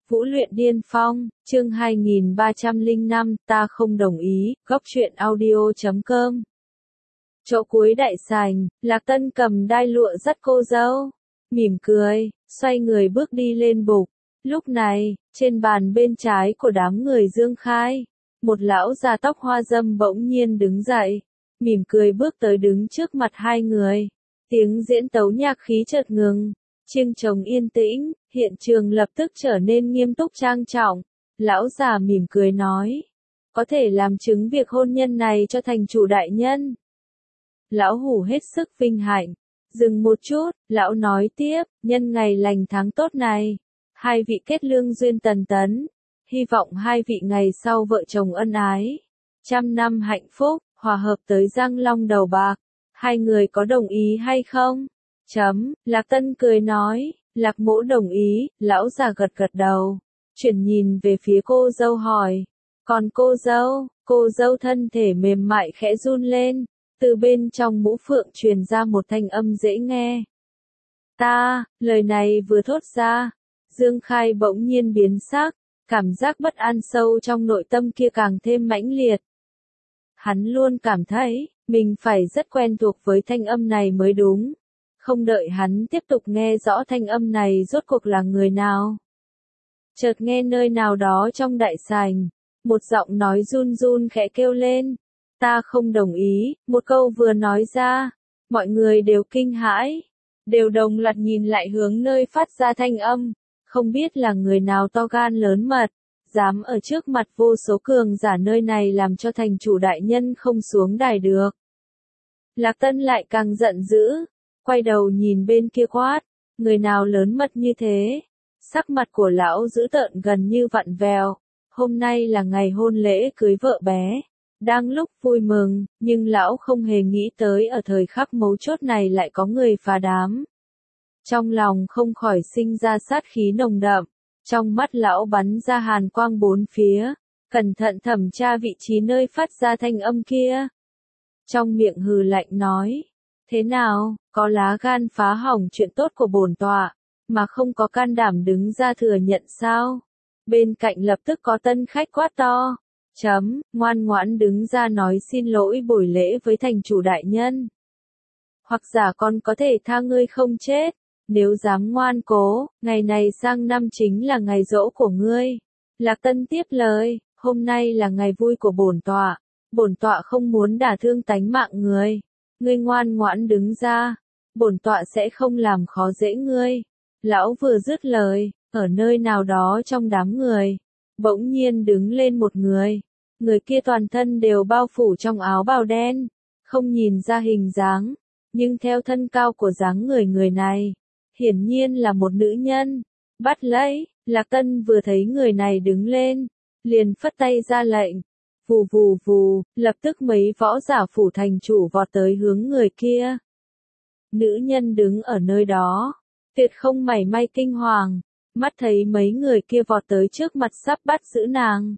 Vũ luyện điên phong, chương 2305, ta không đồng ý, góc truyện audio.com. Chỗ cuối đại sảnh, Lạc Tân cầm đai lụa dắt cô dâu, mỉm cười, xoay người bước đi lên bục. Lúc này, trên bàn bên trái của đám người Dương Khai, một lão già tóc hoa râm bỗng nhiên đứng dậy, mỉm cười bước tới đứng trước mặt hai người. Tiếng diễn tấu nhạc khí chợt ngừng, chiêng trống yên tĩnh, hiện trường lập tức trở nên nghiêm túc trang trọng. Lão già mỉm cười nói, có thể làm chứng việc hôn nhân này cho thành chủ đại nhân. Lão Hủ hết sức vinh hạnh. Dừng một chút, lão nói tiếp, nhân ngày lành tháng tốt này, hai vị kết lương duyên tần tấn, hy vọng hai vị ngày sau vợ chồng ân ái, trăm năm hạnh phúc, hòa hợp tới răng long đầu bạc. Hai người có đồng ý hay không? Lạc Tân cười nói, Lạc mỗ đồng ý. Lão già gật gật đầu, chuyển nhìn về phía cô dâu hỏi, còn cô dâu thân thể mềm mại khẽ run lên, từ bên trong mũ phượng truyền ra một thanh âm dễ nghe. Lời này vừa thốt ra, Dương Khai bỗng nhiên biến sắc, cảm giác bất an sâu trong nội tâm kia càng thêm mãnh liệt. Hắn luôn cảm thấy, mình phải rất quen thuộc với thanh âm này mới đúng. Không đợi hắn tiếp tục nghe rõ thanh âm này rốt cuộc là người nào. Chợt nghe nơi nào đó trong đại sảnh, một giọng nói run run khẽ kêu lên. Ta không đồng ý, một câu vừa nói ra, mọi người đều kinh hãi, đều đồng loạt nhìn lại hướng nơi phát ra thanh âm, không biết là người nào to gan lớn mật, dám ở trước mặt vô số cường giả nơi này làm cho thành chủ đại nhân không xuống đài được. Lạc Tân lại càng giận dữ, quay đầu nhìn bên kia quát, người nào lớn mật như thế? Sắc mặt của lão dữ tợn gần như vặn vẹo, hôm nay là ngày hôn lễ cưới vợ bé. Đang lúc vui mừng, nhưng lão không hề nghĩ tới ở thời khắc mấu chốt này lại có người phá đám. Trong lòng không khỏi sinh ra sát khí nồng đậm, trong mắt lão bắn ra hàn quang bốn phía, cẩn thận thẩm tra vị trí nơi phát ra thanh âm kia. Trong miệng hừ lạnh nói, thế nào, có lá gan phá hỏng chuyện tốt của bổn tọa, mà không có can đảm đứng ra thừa nhận sao? Bên cạnh lập tức có tân khách quát to. Ngoan ngoãn đứng ra nói xin lỗi buổi lễ với thành chủ đại nhân. Hoặc giả con có thể tha ngươi không chết, nếu dám ngoan cố, ngày này sang năm chính là ngày giỗ của ngươi. Lạc Tân tiếp lời, hôm nay là ngày vui của bổn tọa không muốn đả thương tánh mạng người. Ngươi ngoan ngoãn đứng ra, bổn tọa sẽ không làm khó dễ ngươi. Lão vừa dứt lời, ở nơi nào đó trong đám người, bỗng nhiên đứng lên một người. Người kia toàn thân đều bao phủ trong áo bào đen, không nhìn ra hình dáng, nhưng theo thân cao của dáng người này, hiển nhiên là một nữ nhân. Bắt lấy, Lạc Tân vừa thấy người này đứng lên, liền phất tay ra lệnh, vù vù vù, lập tức mấy võ giả phủ thành chủ vọt tới hướng người kia. Nữ nhân đứng ở nơi đó, tuyệt không mảy may kinh hoàng, mắt thấy mấy người kia vọt tới trước mặt sắp bắt giữ nàng.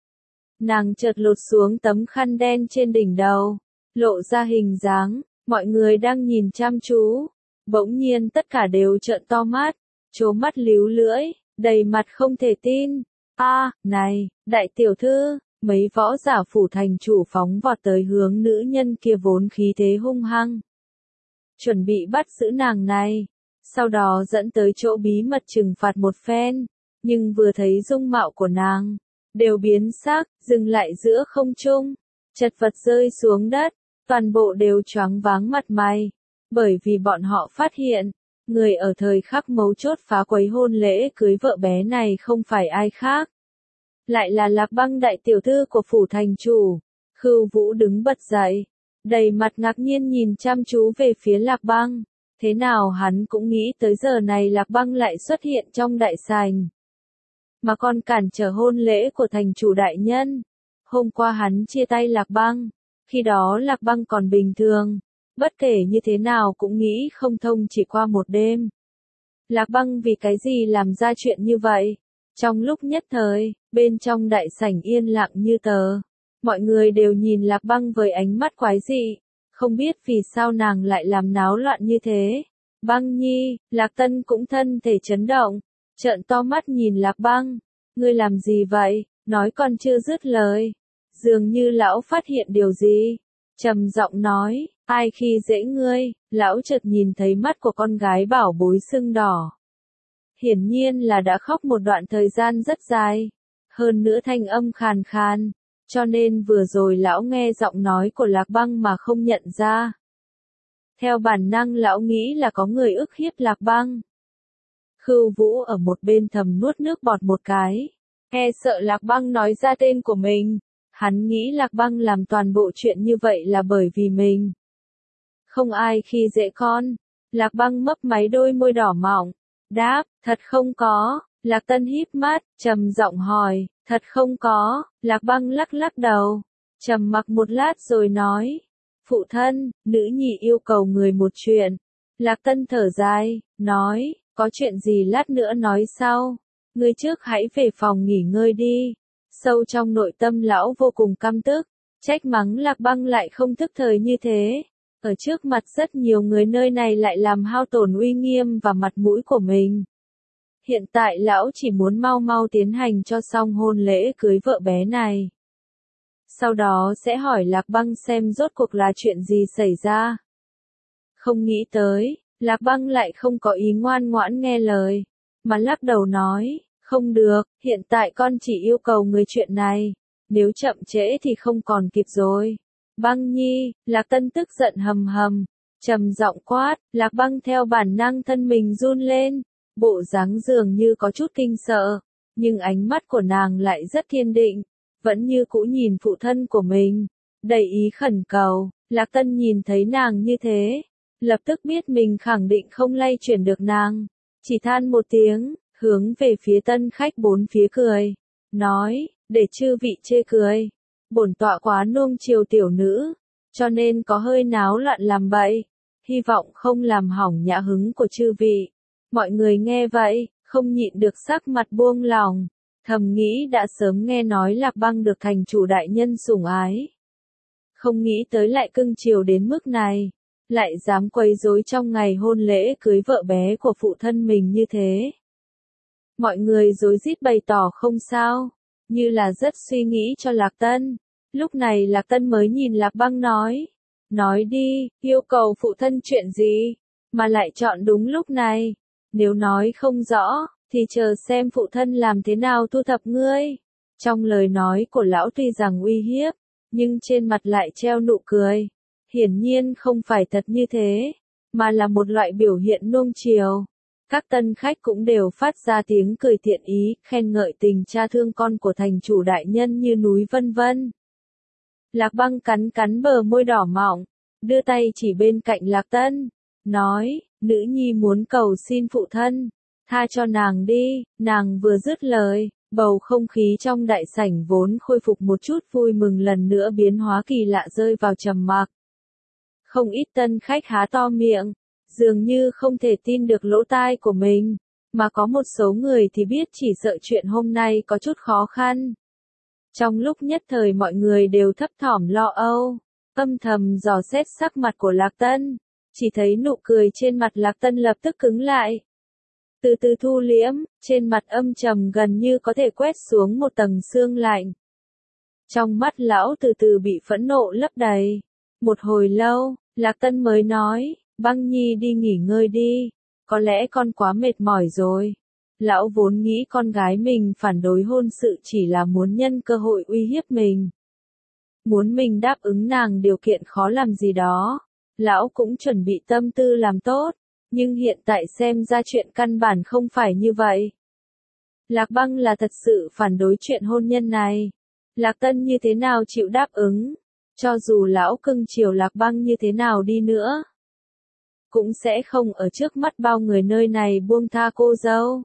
Nàng chợt lột xuống tấm khăn đen trên đỉnh đầu, lộ ra hình dáng, mọi người đang nhìn chăm chú. Bỗng nhiên tất cả đều trợn to mắt, trố mắt líu lưỡi, đầy mặt không thể tin. Này, đại tiểu thư, mấy võ giả phủ thành chủ phóng vọt tới hướng nữ nhân kia vốn khí thế hung hăng. Chuẩn bị bắt giữ nàng này, sau đó dẫn tới chỗ bí mật trừng phạt một phen, nhưng vừa thấy dung mạo của nàng, đều biến sắc, dừng lại giữa không trung, chật vật rơi xuống đất, toàn bộ đều choáng váng mặt mày, bởi vì bọn họ phát hiện, người ở thời khắc mấu chốt phá quấy hôn lễ cưới vợ bé này không phải ai khác. Lại là Lạc Băng đại tiểu thư của phủ thành chủ. Khưu Vũ đứng bật dậy, đầy mặt ngạc nhiên nhìn chăm chú về phía Lạc Băng, thế nào hắn cũng nghĩ tới giờ này Lạc Băng lại xuất hiện trong đại sảnh. Mà còn cản trở hôn lễ của thành chủ đại nhân. Hôm qua hắn chia tay Lạc Băng, khi đó Lạc Băng còn bình thường, bất kể như thế nào cũng nghĩ không thông chỉ qua một đêm. Lạc Băng vì cái gì làm ra chuyện như vậy? Trong lúc nhất thời, bên trong đại sảnh yên lặng như tờ, mọi người đều nhìn Lạc Băng với ánh mắt quái dị, không biết vì sao nàng lại làm náo loạn như thế. Băng nhi, Lạc Tân cũng thân thể chấn động. trợn to mắt nhìn Lạc Băng. Ngươi làm gì vậy? Nói còn chưa dứt lời. Dường như lão phát hiện điều gì. Trầm giọng nói, ai khi dễ ngươi? Lão chợt nhìn thấy mắt của con gái bảo bối sưng đỏ. Hiển nhiên là đã khóc một đoạn thời gian rất dài. Hơn nữa thanh âm khàn khàn. Cho nên vừa rồi lão nghe giọng nói của Lạc Băng mà không nhận ra. Theo bản năng lão nghĩ là có người ức hiếp Lạc Băng. Khưu Vũ ở một bên thầm nuốt nước bọt một cái. E sợ Lạc Băng nói ra tên của mình. Hắn nghĩ Lạc Băng làm toàn bộ chuyện như vậy là bởi vì mình. Không ai khi dễ con. Lạc Băng mấp máy đôi môi đỏ mọng. Đáp, thật không có. Lạc Tân híp mắt, trầm giọng hỏi, thật không có. Lạc Băng lắc lắc đầu. Trầm mặc một lát rồi nói. Phụ thân, nữ nhi yêu cầu người một chuyện. Lạc Tân thở dài, nói, có chuyện gì lát nữa nói sau. Ngươi trước hãy về phòng nghỉ ngơi đi. Sâu trong nội tâm lão vô cùng căm tức, trách mắng Lạc Băng lại không thức thời như thế. Ở trước mặt rất nhiều người nơi này lại làm hao tổn uy nghiêm và mặt mũi của mình. Hiện tại lão chỉ muốn mau mau tiến hành cho xong hôn lễ cưới vợ bé này. Sau đó sẽ hỏi Lạc Băng xem rốt cuộc là chuyện gì xảy ra. Không nghĩ tới, Lạc Băng lại không có ý ngoan ngoãn nghe lời, mà lắc đầu nói, không được, hiện tại con chỉ yêu cầu người chuyện này, nếu chậm trễ thì không còn kịp rồi. Băng nhi, Lạc Tân tức giận hầm hầm, trầm giọng quát, Lạc Băng theo bản năng thân mình run lên, bộ dáng dường như có chút kinh sợ, nhưng ánh mắt của nàng lại rất kiên định, vẫn như cũ nhìn phụ thân của mình, đầy ý khẩn cầu. Lạc Tân nhìn thấy nàng như thế, lập tức biết mình khẳng định không lay chuyển được nàng, chỉ than một tiếng, hướng về phía tân khách bốn phía cười, nói, để chư vị chê cười, bổn tọa quá nuông chiều tiểu nữ, cho nên có hơi náo loạn làm bậy, hy vọng không làm hỏng nhã hứng của chư vị. Mọi người nghe vậy, không nhịn được sắc mặt buông lòng, thầm nghĩ đã sớm nghe nói Lạc Băng được thành chủ đại nhân sủng ái. Không nghĩ tới lại cưng chiều đến mức này, lại dám quấy rối trong ngày hôn lễ cưới vợ bé của phụ thân mình như thế. Mọi người rối rít bày tỏ không sao, như là rất suy nghĩ cho Lạc Tân. Lúc này Lạc Tân mới nhìn Lạc Băng nói đi, yêu cầu phụ thân chuyện gì, mà lại chọn đúng lúc này, nếu nói không rõ, thì chờ xem phụ thân làm thế nào thu thập ngươi. Trong lời nói của lão tuy rằng uy hiếp, nhưng trên mặt lại treo nụ cười, hiển nhiên không phải thật như thế, mà là một loại biểu hiện nuông chiều. Các tân khách cũng đều phát ra tiếng cười thiện ý, khen ngợi tình cha thương con của thành chủ đại nhân như núi vân vân. Lạc Băng cắn cắn bờ môi đỏ mọng, đưa tay chỉ bên cạnh Lạc Tân, nói, nữ nhi muốn cầu xin phụ thân, tha cho nàng đi. Nàng vừa dứt lời, bầu không khí trong đại sảnh vốn khôi phục một chút vui mừng lần nữa biến hóa kỳ lạ rơi vào trầm mặc. Không ít tân khách há to miệng, dường như không thể tin được lỗ tai của mình, mà có một số người thì biết chỉ sợ chuyện hôm nay có chút khó khăn. Trong lúc nhất thời mọi người đều thấp thỏm lo âu, âm thầm dò xét sắc mặt của Lạc Tân, chỉ thấy nụ cười trên mặt Lạc Tân lập tức cứng lại. Từ từ thu liễm, trên mặt âm trầm gần như có thể quét xuống một tầng sương lạnh. Trong mắt lão từ từ bị phẫn nộ lấp đầy. Một hồi lâu, Lạc Tân mới nói, Băng nhi đi nghỉ ngơi đi, có lẽ con quá mệt mỏi rồi. Lão vốn nghĩ con gái mình phản đối hôn sự chỉ là muốn nhân cơ hội uy hiếp mình. Muốn mình đáp ứng nàng điều kiện khó làm gì đó. Lão cũng chuẩn bị tâm tư làm tốt, nhưng hiện tại xem ra chuyện căn bản không phải như vậy. Lạc Băng là thật sự phản đối chuyện hôn nhân này. Lạc Tân như thế nào chịu đáp ứng, cho dù lão cưng chiều Lạc Băng như thế nào đi nữa, cũng sẽ không ở trước mắt bao người nơi này buông tha cô dâu.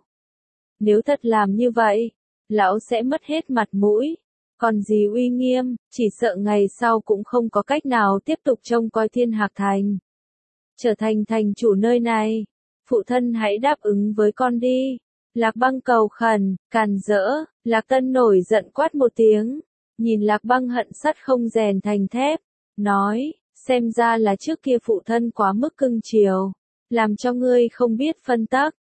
Nếu thật làm như vậy, lão sẽ mất hết mặt mũi, còn gì uy nghiêm, chỉ sợ ngày sau cũng không có cách nào tiếp tục trông coi Thiên Hạc Thành. Trở thành thành chủ nơi này, phụ thân hãy đáp ứng với con đi. Lạc Băng cầu khẩn, càn rỡ. Lạc Tân nổi giận quát một tiếng, nhìn Lạc Băng hận sắt không rèn thành thép, nói, xem ra là trước kia phụ thân quá mức cưng chiều, làm cho ngươi không biết phân tắc,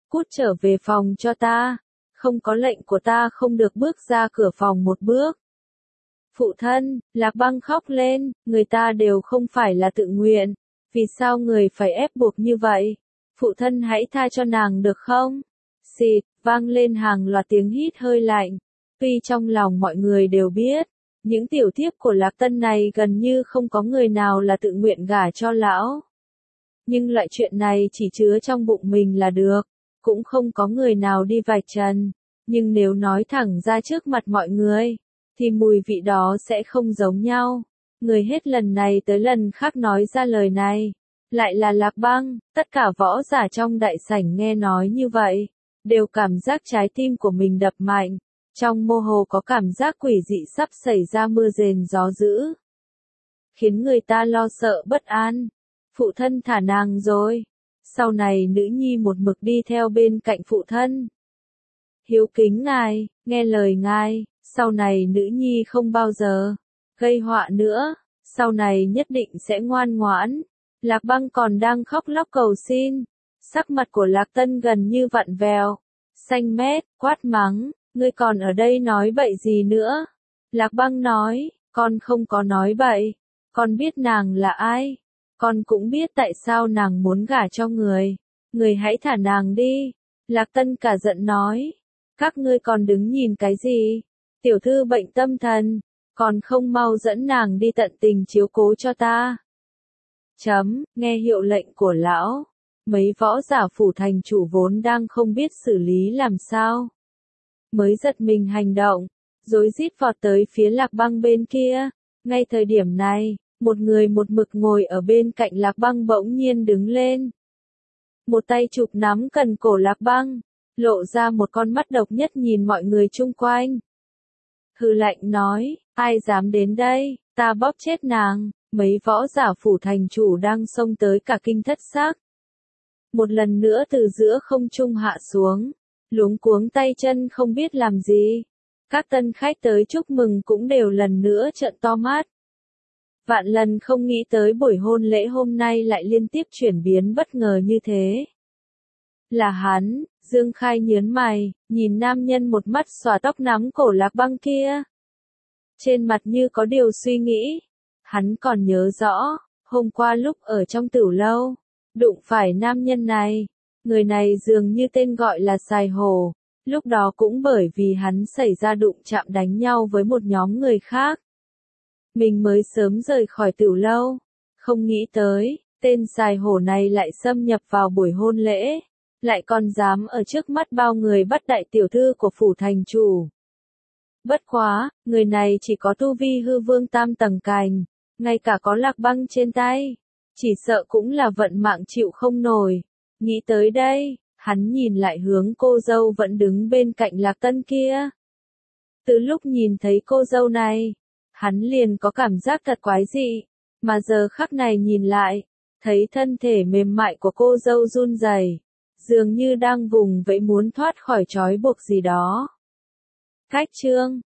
cút trở về phòng cho ta, không có lệnh của ta không được bước ra cửa phòng một bước. Phụ thân, Lạc Băng khóc lên, người ta đều không phải là tự nguyện, vì sao người phải ép buộc như vậy? Phụ thân hãy tha cho nàng được không? Xịt, vang lên hàng loạt tiếng hít hơi lạnh. Tuy trong lòng mọi người đều biết, những tiểu thiếp của Lạc Tân này gần như không có người nào là tự nguyện gả cho lão. Nhưng loại chuyện này chỉ chứa trong bụng mình là được, cũng không có người nào đi vạch trần. Nhưng nếu nói thẳng ra trước mặt mọi người, thì mùi vị đó sẽ không giống nhau. Người hết lần này tới lần khác nói ra lời này, lại là Lạc Băng. Tất cả võ giả trong đại sảnh nghe nói như vậy, đều cảm giác trái tim của mình đập mạnh, trong mơ hồ có cảm giác quỷ dị sắp xảy ra mưa rền gió dữ, khiến người ta lo sợ bất an. Phụ thân thả nàng rồi. Sau này nữ nhi một mực đi theo bên cạnh phụ thân. Hiếu kính ngài, nghe lời ngài, sau này nữ nhi không bao giờ gây họa nữa, sau này nhất định sẽ ngoan ngoãn. Lạc Băng còn đang khóc lóc cầu xin, sắc mặt của Lạc Tân gần như vặn vẹo, xanh mét, quát mắng, ngươi còn ở đây nói bậy gì nữa? Lạc Băng nói, con không có nói bậy, con biết nàng là ai, con cũng biết tại sao nàng muốn gả cho người hãy thả nàng đi. Lạc Tân cả giận nói, các ngươi còn đứng nhìn cái gì? Tiểu thư bệnh tâm thần, còn không mau dẫn nàng đi tận tình chiếu cố cho ta. Nghe hiệu lệnh của lão, mấy võ giả phủ thành chủ vốn đang không biết xử lý làm sao, mới giật mình hành động, rối rít vọt tới phía Lạc Băng bên kia. Ngay thời điểm này, một người một mực ngồi ở bên cạnh Lạc Băng bỗng nhiên đứng lên. Một tay chụp nắm cần cổ Lạc Băng, lộ ra một con mắt độc nhất nhìn mọi người chung quanh. Hừ lạnh nói, ai dám đến đây, ta bóp chết nàng. Mấy võ giả phủ thành chủ đang xông tới cả kinh thất xác. Một lần nữa từ giữa không trung hạ xuống, luống cuống tay chân không biết làm gì. Các tân khách tới chúc mừng cũng đều lần nữa trợn to mắt. Vạn lần không nghĩ tới buổi hôn lễ hôm nay lại liên tiếp chuyển biến bất ngờ như thế. Là hắn. Dương Khai nhớn mày, nhìn nam nhân một mắt xòa tóc nắm cổ Lạc Băng kia. Trên mặt như có điều suy nghĩ. Hắn còn nhớ rõ, hôm qua lúc ở trong tửu lâu, đụng phải nam nhân này. Người này dường như tên gọi là Sài Hổ. Lúc đó cũng bởi vì hắn xảy ra đụng chạm đánh nhau với một nhóm người khác. Mình mới sớm rời khỏi tửu lâu. Không nghĩ tới, tên Sài Hổ này lại xâm nhập vào buổi hôn lễ. Lại còn dám ở trước mắt bao người bắt đại tiểu thư của phủ thành chủ. Bất quá, người này chỉ có tu vi hư vương tam tầng cành, ngay cả có Lạc Băng trên tay, chỉ sợ cũng là vận mạng chịu không nổi. Nghĩ tới đây, hắn nhìn lại hướng cô dâu vẫn đứng bên cạnh Lạc Tân kia. Từ lúc nhìn thấy cô dâu này, hắn liền có cảm giác thật quái dị, mà giờ khắc này nhìn lại, thấy thân thể mềm mại của cô dâu run rẩy, dường như đang vùng vẫy muốn thoát khỏi trói buộc gì đó. Khách chương